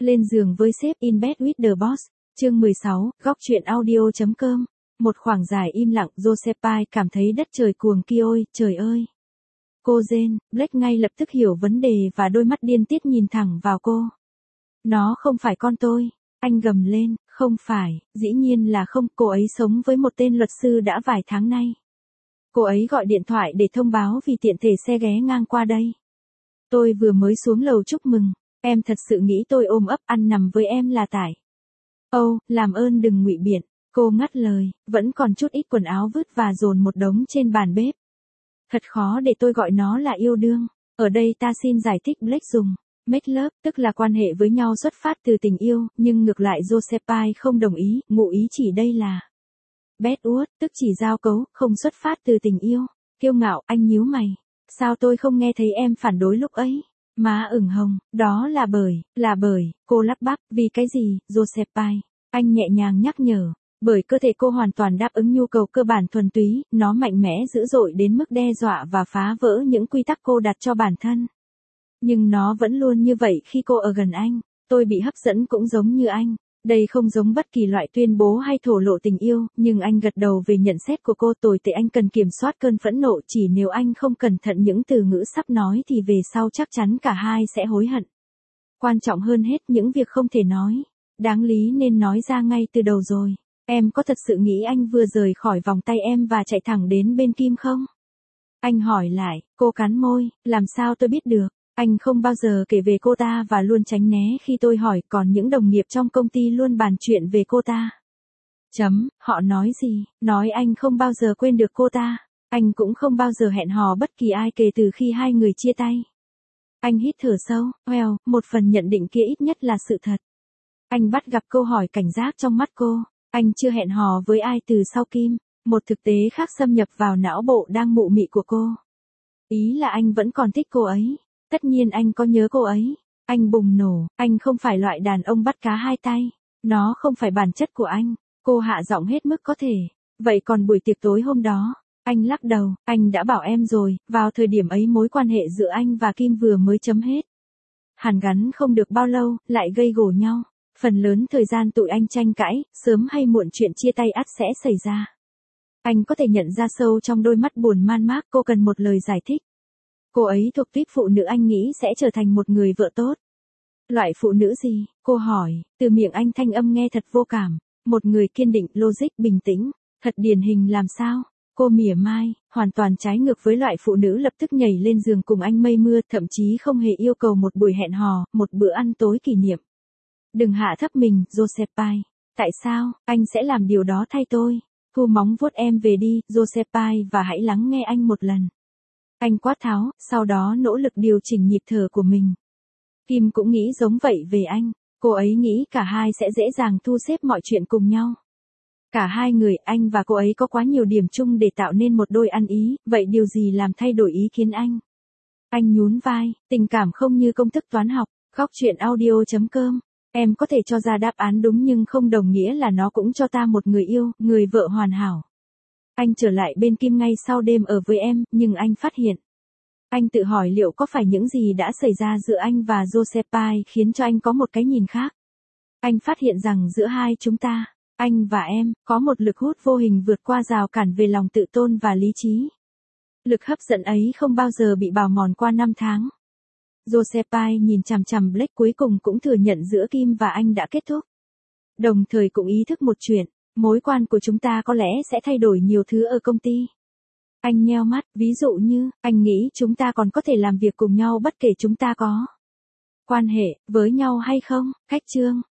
Lên giường với sếp in bed with the boss. Chương 16, góc truyện audio.com. Một khoảng dài im lặng, Josephine cảm thấy đất trời cuồng kia ôi, trời ơi. Cô Jane, Blake ngay lập tức hiểu vấn đề và đôi mắt điên tiết nhìn thẳng vào cô. Nó không phải con tôi. Anh gầm lên, không phải, dĩ nhiên là không, cô ấy sống với một tên luật sư đã vài tháng nay. Cô ấy gọi điện thoại để thông báo vì tiện thể xe ghé ngang qua đây. Tôi vừa mới xuống lầu chúc mừng, em thật sự nghĩ tôi ôm ấp ăn nằm với em là tải. Làm ơn đừng ngụy biện, cô ngắt lời, vẫn còn chút ít quần áo vứt và dồn một đống trên bàn bếp. Thật khó để tôi gọi nó là yêu đương, ở đây ta xin giải thích Blake dùng. Make love, tức là quan hệ với nhau xuất phát từ tình yêu, nhưng ngược lại Josephine không đồng ý, ngụ ý chỉ đây là bedward, tức chỉ giao cấu, không xuất phát từ tình yêu. Kiêu ngạo, anh nhíu mày. Sao tôi không nghe thấy em phản đối lúc ấy? Má ửng hồng, đó là bởi, cô lắp bắp, vì cái gì, Josephine? Anh nhẹ nhàng nhắc nhở. Bởi cơ thể cô hoàn toàn đáp ứng nhu cầu cơ bản thuần túy, nó mạnh mẽ dữ dội đến mức đe dọa và phá vỡ những quy tắc cô đặt cho bản thân. Nhưng nó vẫn luôn như vậy khi cô ở gần anh, tôi bị hấp dẫn cũng giống như anh. Đây không giống bất kỳ loại tuyên bố hay thổ lộ tình yêu, nhưng anh gật đầu về nhận xét của cô. Tồi tệ, anh cần kiểm soát cơn phẫn nộ, chỉ nếu anh không cẩn thận những từ ngữ sắp nói thì về sau chắc chắn cả hai sẽ hối hận. Quan trọng hơn hết những việc không thể nói, đáng lý nên nói ra ngay từ đầu rồi. Em có thật sự nghĩ anh vừa rời khỏi vòng tay em và chạy thẳng đến bên Kim không? Anh hỏi lại, cô cắn môi, làm sao tôi biết được? Anh không bao giờ kể về cô ta và luôn tránh né khi tôi hỏi, còn những đồng nghiệp trong công ty luôn bàn chuyện về cô ta. Họ nói gì? Nói anh không bao giờ quên được cô ta. Anh cũng không bao giờ hẹn hò bất kỳ ai kể từ khi hai người chia tay. Anh hít thở sâu, một phần nhận định kia ít nhất là sự thật. Anh bắt gặp câu hỏi cảnh giác trong mắt cô. Anh chưa hẹn hò với ai từ sau Kim. Một thực tế khác xâm nhập vào não bộ đang mụ mị của cô. Ý là anh vẫn còn thích cô ấy. Tất nhiên anh có nhớ cô ấy. Anh bùng nổ, anh không phải loại đàn ông bắt cá hai tay. Nó không phải bản chất của anh. Cô hạ giọng hết mức có thể. Vậy còn buổi tiệc tối hôm đó? Anh lắc đầu, anh đã bảo em rồi, vào thời điểm ấy mối quan hệ giữa anh và Kim vừa mới chấm hết. Hàn gắn không được bao lâu, lại gây gổ nhau. Phần lớn thời gian tụi anh tranh cãi, sớm hay muộn chuyện chia tay ắt sẽ xảy ra. Anh có thể nhận ra sâu trong đôi mắt buồn man mác cô cần một lời giải thích. Cô ấy thuộc tuýp phụ nữ anh nghĩ sẽ trở thành một người vợ tốt. Loại phụ nữ gì? Cô hỏi, từ miệng anh thanh âm nghe thật vô cảm. Một người kiên định, logic, bình tĩnh. Thật điển hình làm sao? Cô mỉa mai, hoàn toàn trái ngược với loại phụ nữ lập tức nhảy lên giường cùng anh mây mưa, thậm chí không hề yêu cầu một buổi hẹn hò, một bữa ăn tối kỷ niệm. Đừng hạ thấp mình, Josephine. Tại sao, anh sẽ làm điều đó thay tôi? Thu móng vuốt em về đi, Josephine, và hãy lắng nghe anh một lần. Anh quát tháo, sau đó nỗ lực điều chỉnh nhịp thở của mình. Kim cũng nghĩ giống vậy về anh. Cô ấy nghĩ cả hai sẽ dễ dàng thu xếp mọi chuyện cùng nhau. Cả hai người, anh và cô ấy có quá nhiều điểm chung để tạo nên một đôi ăn ý, vậy điều gì làm thay đổi ý kiến anh? Anh nhún vai, tình cảm không như công thức toán học. Góc truyện audio.com. Em có thể cho ra đáp án đúng nhưng không đồng nghĩa là nó cũng cho ta một người yêu, người vợ hoàn hảo. Anh trở lại bên Kim ngay sau đêm ở với em, nhưng anh phát hiện. Anh tự hỏi liệu có phải những gì đã xảy ra giữa anh và Josephine khiến cho anh có một cái nhìn khác. Anh phát hiện rằng giữa hai chúng ta, anh và em, có một lực hút vô hình vượt qua rào cản về lòng tự tôn và lý trí. Lực hấp dẫn ấy không bao giờ bị bào mòn qua năm tháng. Josephine nhìn chằm chằm Blake, cuối cùng cũng thừa nhận giữa Kim và anh đã kết thúc. Đồng thời cũng ý thức một chuyện, mối quan của chúng ta có lẽ sẽ thay đổi nhiều thứ ở công ty. Anh nheo mắt, ví dụ như, anh nghĩ chúng ta còn có thể làm việc cùng nhau bất kể chúng ta có quan hệ với nhau hay không. Khách chương.